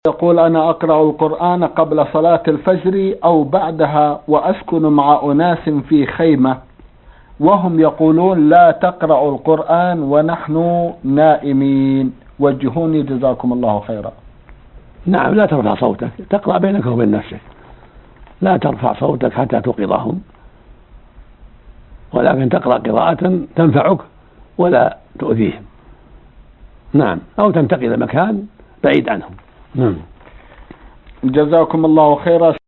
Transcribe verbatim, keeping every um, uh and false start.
يقول: أنا أقرأ القرآن قبل صلاة الفجر أو بعدها وأسكن مع أناس في خيمة، وهم يقولون لا تقرأ القرآن ونحن نائمين، وجهوني جزاكم الله خيرا. نعم، لا ترفع صوتك، تقرأ بينك وبين نفسك، لا ترفع صوتك حتى توقظهم، ولكن تقرأ قراءة تنفعك ولا تؤذيهم. نعم، أو تنتقل إلى مكان بعيد عنهم. نعم. جزاكم الله خيرا.